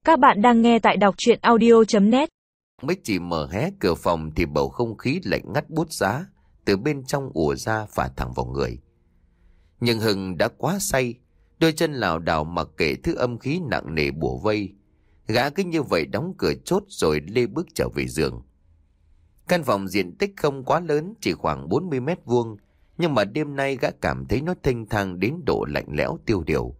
Các bạn đang nghe tại đọc truyện audio.net. Mới chỉ mở hé cửa phòng thì bầu không khí lạnh ngắt buốt giá từ bên trong ùa ra phả thẳng vào người. Nhưng Hưng đã quá say, đôi chân lảo đảo mặc kệ thứ âm khí nặng nề bủa vây. Gã cứ như vậy đóng cửa chốt rồi lê bước trở về giường. Căn phòng diện tích không quá lớn, chỉ khoảng 40 mét vuông, nhưng mà đêm nay gã cảm thấy nó thênh thang đến độ lạnh lẽo tiêu điều.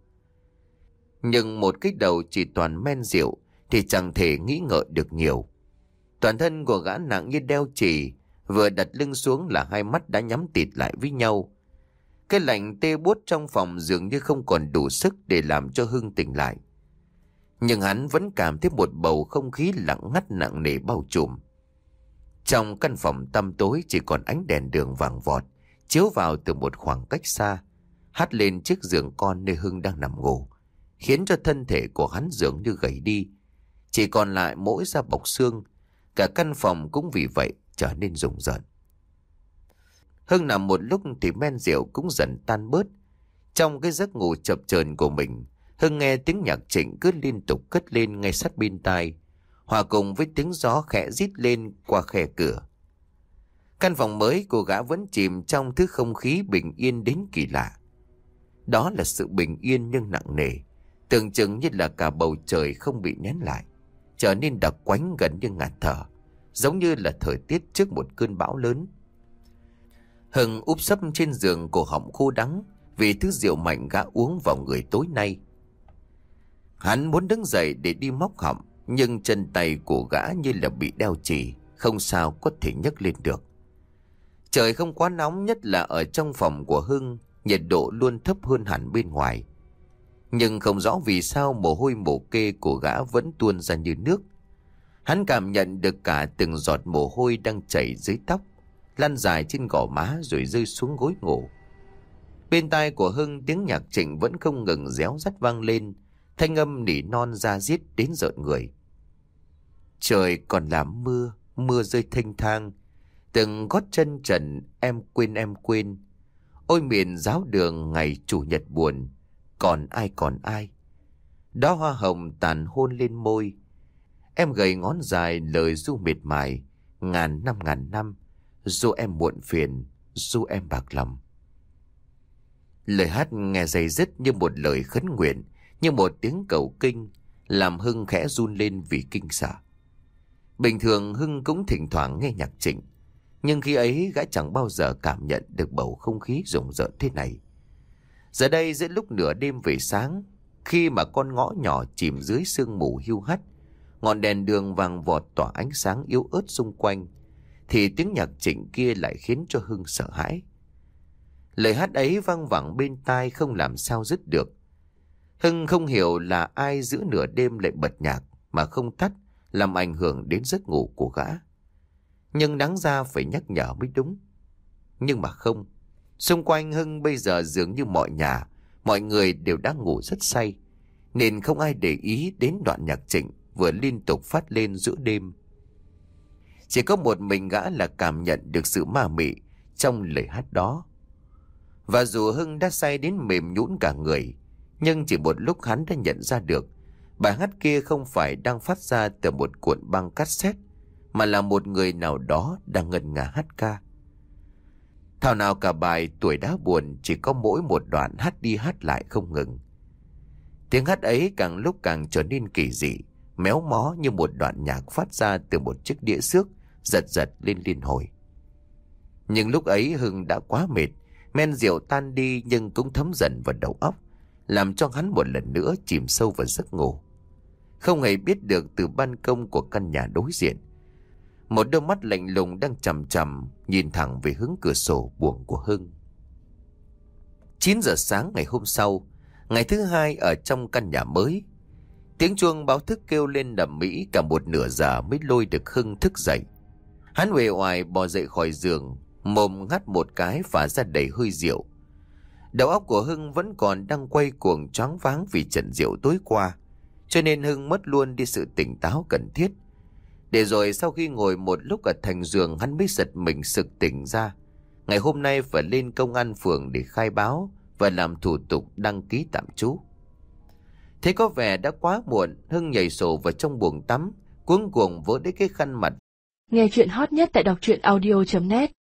Nhưng một cái đầu chỉ toàn men rượu thì chẳng thể nghĩ ngợi được nhiều. Toàn thân của gã nặng như đeo chì, vừa đặt lưng xuống là hai mắt đã nhắm tịt lại với nhau. Cái lạnh tê buốt trong phòng dường như không còn đủ sức để làm cho Hưng tỉnh lại. Nhưng hắn vẫn cảm thấy một bầu không khí lặng ngắt nặng nề bao trùm. Trong căn phòng tăm tối chỉ còn ánh đèn đường vàng vọt chiếu vào từ một khoảng cách xa, hắt lên chiếc giường con nơi Hưng đang nằm ngủ, khiến cho thân thể của hắn dường như gầy đi, chỉ còn lại mỗi da bọc xương. Cả căn phòng cũng vì vậy trở nên rùng rợn. Hưng nằm một lúc thì men rượu cũng dần tan bớt. Trong cái giấc ngủ chập chờn của mình, Hưng nghe tiếng nhạc Trịnh cứ liên tục cất lên ngay sát bên tai, hòa cùng với tiếng gió khẽ rít lên qua khe cửa. Căn phòng mới của gã vẫn chìm trong thứ không khí bình yên đến kỳ lạ. Đó là sự bình yên nhưng nặng nề, tưởng chừng như là cả bầu trời không bị nén lại, trở nên đặc quánh gần như ngạt thở, giống như là thời tiết trước một cơn bão lớn. Hưng úp sấp trên giường, cổ họng khô đắng vì thứ rượu mạnh gã uống vào người tối nay. Hắn muốn đứng dậy để đi móc họng, nhưng chân tay của gã như là bị đeo chì, không sao có thể nhấc lên được. Trời không quá nóng, nhất là ở trong phòng của Hưng, nhiệt độ luôn thấp hơn hẳn bên ngoài. Nhưng không rõ vì sao mồ hôi mồ kê của gã vẫn tuôn ra như nước. Hắn cảm nhận được cả từng giọt mồ hôi đang chảy dưới tóc, lăn dài trên gò má rồi rơi xuống gối ngủ. Bên tai của Hưng tiếng nhạc Trịnh vẫn không ngừng réo rắt vang lên, thanh âm nỉ non da diết đến rợn người. Trời còn là mưa, mưa rơi thênh thang, từng gót chân trần em quên. Ôi miền giáo đường ngày chủ nhật buồn, còn ai. Đó hoa hồng tàn hôn lên môi. Em gầy ngón dài lời ru miệt mài, ngàn năm, dù em muộn phiền, dù em bạc lòng. Lời hát nghe dày dứt như một lời khấn nguyện, như một tiếng cầu kinh, làm Hưng khẽ run lên vì kinh sợ. Bình thường Hưng cũng thỉnh thoảng nghe nhạc Trịnh, nhưng khi ấy gã chẳng bao giờ cảm nhận được bầu không khí rùng rợn thế này. Giờ đây giữa lúc nửa đêm về sáng, khi mà con ngõ nhỏ chìm dưới sương mù hiu hắt, ngọn đèn đường vàng vọt tỏa ánh sáng yếu ớt xung quanh, thì tiếng nhạc Trịnh kia lại khiến cho Hưng sợ hãi. Lời hát ấy vang vẳng bên tai không làm sao dứt được. Hưng không hiểu là ai giữa nửa đêm lại bật nhạc mà không tắt, làm ảnh hưởng đến giấc ngủ của gã. Nhưng đáng ra phải nhắc nhở mới đúng. Nhưng mà không. Xung quanh Hưng bây giờ dường như mọi nhà, mọi người đều đang ngủ rất say, nên không ai để ý đến đoạn nhạc Trịnh vừa liên tục phát lên giữa đêm. Chỉ có một mình gã là cảm nhận được sự ma mị trong lời hát đó. Và dù Hưng đã say đến mềm nhũn cả người, nhưng chỉ một lúc hắn đã nhận ra được bài hát kia không phải đang phát ra từ một cuộn băng cassette, mà là một người nào đó đang ngân nga hát ca. Thảo nào cả bài Tuổi Đã Buồn chỉ có mỗi một đoạn hát đi hát lại không ngừng. Tiếng hát ấy càng lúc càng trở nên kỳ dị, méo mó như một đoạn nhạc phát ra từ một chiếc đĩa xước giật lên liên hồi. Nhưng lúc ấy Hưng đã quá mệt, men rượu tan đi nhưng cũng thấm dần vào đầu óc, làm cho hắn một lần nữa chìm sâu vào giấc ngủ. Không hề biết được từ ban công của căn nhà đối diện, một đôi mắt lạnh lùng đang chằm chằm nhìn thẳng về hướng cửa sổ buồng của Hưng. 9 giờ sáng ngày hôm sau, ngày thứ hai ở trong căn nhà mới, tiếng chuông báo thức kêu lên đầm mỹ cả một nửa giờ mới lôi được Hưng thức dậy. Hắn uể oải bò dậy khỏi giường, mồm ngắt một cái phả ra đầy hơi rượu. Đầu óc của Hưng vẫn còn đang quay cuồng choáng váng vì trận rượu tối qua, cho nên Hưng mất luôn đi sự tỉnh táo cần thiết. Để rồi sau khi ngồi một lúc ở thành giường, hắn mới giật mình sực tỉnh ra. Ngày hôm nay phải lên công an phường để khai báo và làm thủ tục đăng ký tạm trú. Thế có vẻ đã quá muộn, Hưng nhảy sổ vào trong buồng tắm, cuống cuồng vớ lấy cái khăn mặt. Nghe chuyện hot nhất tại đọc truyện audio.net